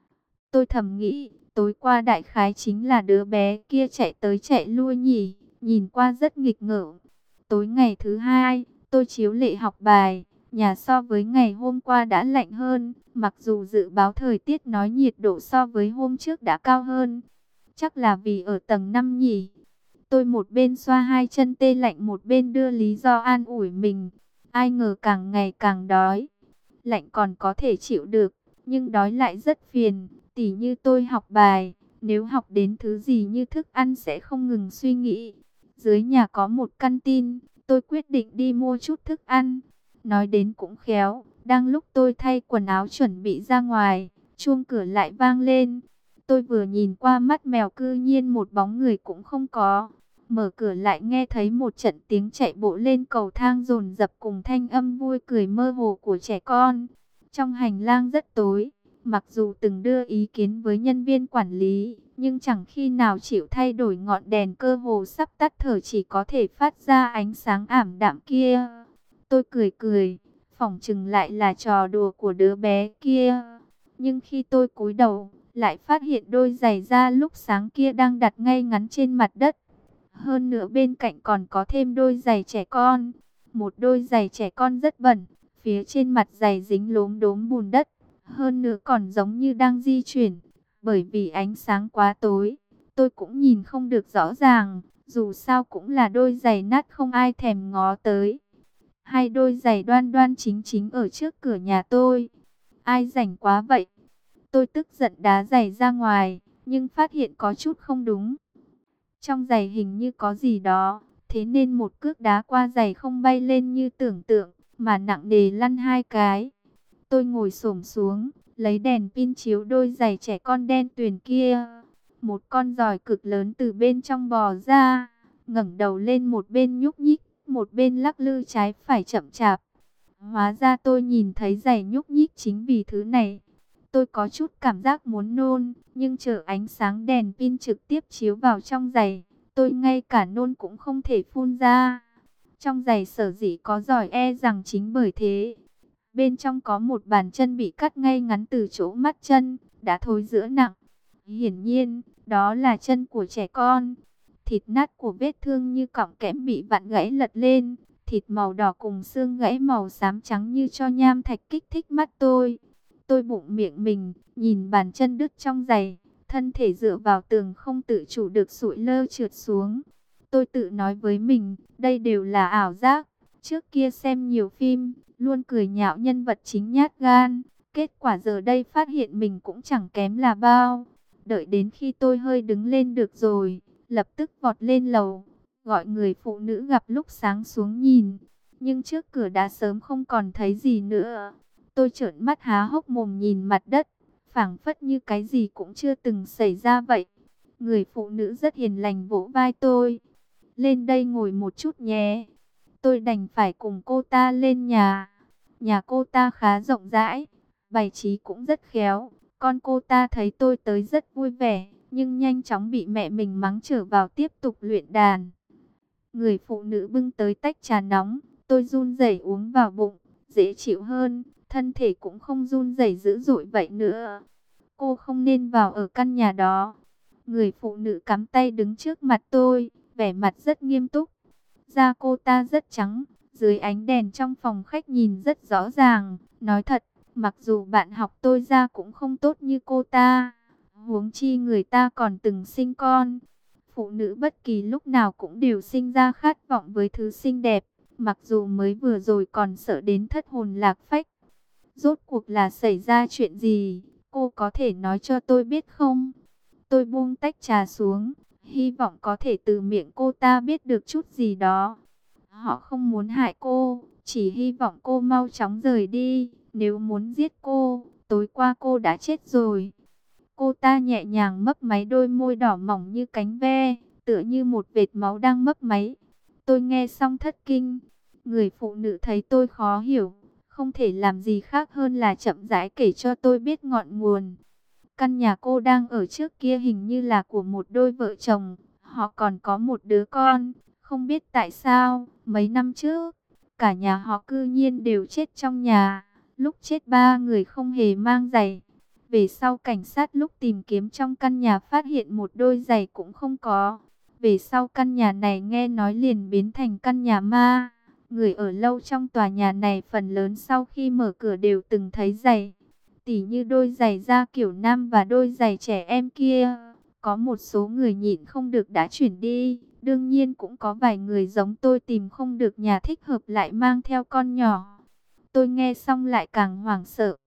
Tôi thầm nghĩ, tối qua đại khái chính là đứa bé kia chạy tới chạy lui nhỉ. Nhìn qua rất nghịch ngợm. Tối ngày thứ hai, tôi chiếu lệ học bài. Nhà so với ngày hôm qua đã lạnh hơn. Mặc dù dự báo thời tiết nói nhiệt độ so với hôm trước đã cao hơn. Chắc là vì ở tầng 5 nhỉ. Tôi một bên xoa hai chân tê lạnh một bên đưa lý do an ủi mình. Ai ngờ càng ngày càng đói. Lạnh còn có thể chịu được, nhưng đói lại rất phiền. Tỉ như tôi học bài, nếu học đến thứ gì như thức ăn sẽ không ngừng suy nghĩ. Dưới nhà có một căn tin, tôi quyết định đi mua chút thức ăn. Nói đến cũng khéo, đang lúc tôi thay quần áo chuẩn bị ra ngoài, chuông cửa lại vang lên. Tôi vừa nhìn qua mắt mèo cư nhiên một bóng người cũng không có. Mở cửa lại nghe thấy một trận tiếng chạy bộ lên cầu thang dồn dập cùng thanh âm vui cười mơ hồ của trẻ con. Trong hành lang rất tối, mặc dù từng đưa ý kiến với nhân viên quản lý, nhưng chẳng khi nào chịu thay đổi ngọn đèn cơ hồ sắp tắt thở chỉ có thể phát ra ánh sáng ảm đạm kia. Tôi cười cười, phỏng chừng lại là trò đùa của đứa bé kia. Nhưng khi tôi cúi đầu, lại phát hiện đôi giày da lúc sáng kia đang đặt ngay ngắn trên mặt đất. Hơn nữa bên cạnh còn có thêm đôi giày trẻ con. Một đôi giày trẻ con rất bẩn, phía trên mặt giày dính lốm đốm bùn đất. Hơn nữa còn giống như đang di chuyển, bởi vì ánh sáng quá tối, tôi cũng nhìn không được rõ ràng. Dù sao cũng là đôi giày nát không ai thèm ngó tới. Hai đôi giày đoan đoan chính chính ở trước cửa nhà tôi. Ai rảnh quá vậy? Tôi tức giận đá giày ra ngoài, nhưng phát hiện có chút không đúng. Trong giày hình như có gì đó, thế nên một cước đá qua giày không bay lên như tưởng tượng, mà nặng nề lăn hai cái. Tôi ngồi xổm xuống, lấy đèn pin chiếu đôi giày trẻ con đen tuyền kia. Một con giòi cực lớn từ bên trong bò ra, ngẩng đầu lên một bên nhúc nhích, một bên lắc lư trái phải chậm chạp. Hóa ra tôi nhìn thấy giày nhúc nhích chính vì thứ này. Tôi có chút cảm giác muốn nôn, nhưng chờ ánh sáng đèn pin trực tiếp chiếu vào trong giày, tôi ngay cả nôn cũng không thể phun ra. Trong giày sở dĩ có giỏi e rằng chính bởi thế. Bên trong có một bàn chân bị cắt ngay ngắn từ chỗ mắt chân, đã thối rữa nặng. Hiển nhiên, đó là chân của trẻ con. Thịt nát của vết thương như cọng kẽm bị vặn gãy lật lên. Thịt màu đỏ cùng xương gãy màu xám trắng như cho nham thạch kích thích mắt tôi. Tôi bụng miệng mình, nhìn bàn chân đứt trong giày. Thân thể dựa vào tường không tự chủ được sụi lơ trượt xuống. Tôi tự nói với mình, đây đều là ảo giác. Trước kia xem nhiều phim, luôn cười nhạo nhân vật chính nhát gan. Kết quả giờ đây phát hiện mình cũng chẳng kém là bao. Đợi đến khi tôi hơi đứng lên được rồi, lập tức vọt lên lầu, gọi người phụ nữ gặp lúc sáng xuống nhìn. Nhưng trước cửa đã sớm không còn thấy gì nữa. Tôi trợn mắt há hốc mồm nhìn mặt đất, phảng phất như cái gì cũng chưa từng xảy ra vậy. Người phụ nữ rất hiền lành vỗ vai tôi. Lên đây ngồi một chút nhé. Tôi đành phải cùng cô ta lên nhà. Nhà cô ta khá rộng rãi, bày trí cũng rất khéo. Con cô ta thấy tôi tới rất vui vẻ, nhưng nhanh chóng bị mẹ mình mắng trở vào tiếp tục luyện đàn. Người phụ nữ bưng tới tách trà nóng, tôi run rẩy uống vào bụng, dễ chịu hơn, thân thể cũng không run rẩy dữ dội vậy nữa. Cô không nên vào ở căn nhà đó. Người phụ nữ cắm tay đứng trước mặt tôi, vẻ mặt rất nghiêm túc. Da cô ta rất trắng, dưới ánh đèn trong phòng khách nhìn rất rõ ràng. Nói thật, mặc dù bạn học tôi da cũng không tốt như cô ta, huống chi người ta còn từng sinh con. Phụ nữ bất kỳ lúc nào cũng đều sinh ra khát vọng với thứ xinh đẹp, mặc dù mới vừa rồi còn sợ đến thất hồn lạc phách. Rốt cuộc là xảy ra chuyện gì, cô có thể nói cho tôi biết không? Tôi buông tách trà xuống, hy vọng có thể từ miệng cô ta biết được chút gì đó. Họ không muốn hại cô, chỉ hy vọng cô mau chóng rời đi. Nếu muốn giết cô, tối qua cô đã chết rồi. Cô ta nhẹ nhàng mấp máy đôi môi đỏ mỏng như cánh ve, tựa như một vệt máu đang mấp máy. Tôi nghe xong thất kinh. Người phụ nữ thấy tôi khó hiểu, không thể làm gì khác hơn là chậm rãi kể cho tôi biết ngọn nguồn. Căn nhà cô đang ở trước kia hình như là của một đôi vợ chồng. Họ còn có một đứa con. Không biết tại sao, mấy năm trước, cả nhà họ cư nhiên đều chết trong nhà. Lúc chết ba người không hề mang giày. Về sau cảnh sát lúc tìm kiếm trong căn nhà phát hiện một đôi giày cũng không có. Về sau căn nhà này nghe nói liền biến thành căn nhà ma. Người ở lâu trong tòa nhà này phần lớn sau khi mở cửa đều từng thấy giày. Tỉ như đôi giày da kiểu nam và đôi giày trẻ em kia. Có một số người nhịn không được đã chuyển đi. Đương nhiên cũng có vài người giống tôi tìm không được nhà thích hợp lại mang theo con nhỏ. Tôi nghe xong lại càng hoảng sợ.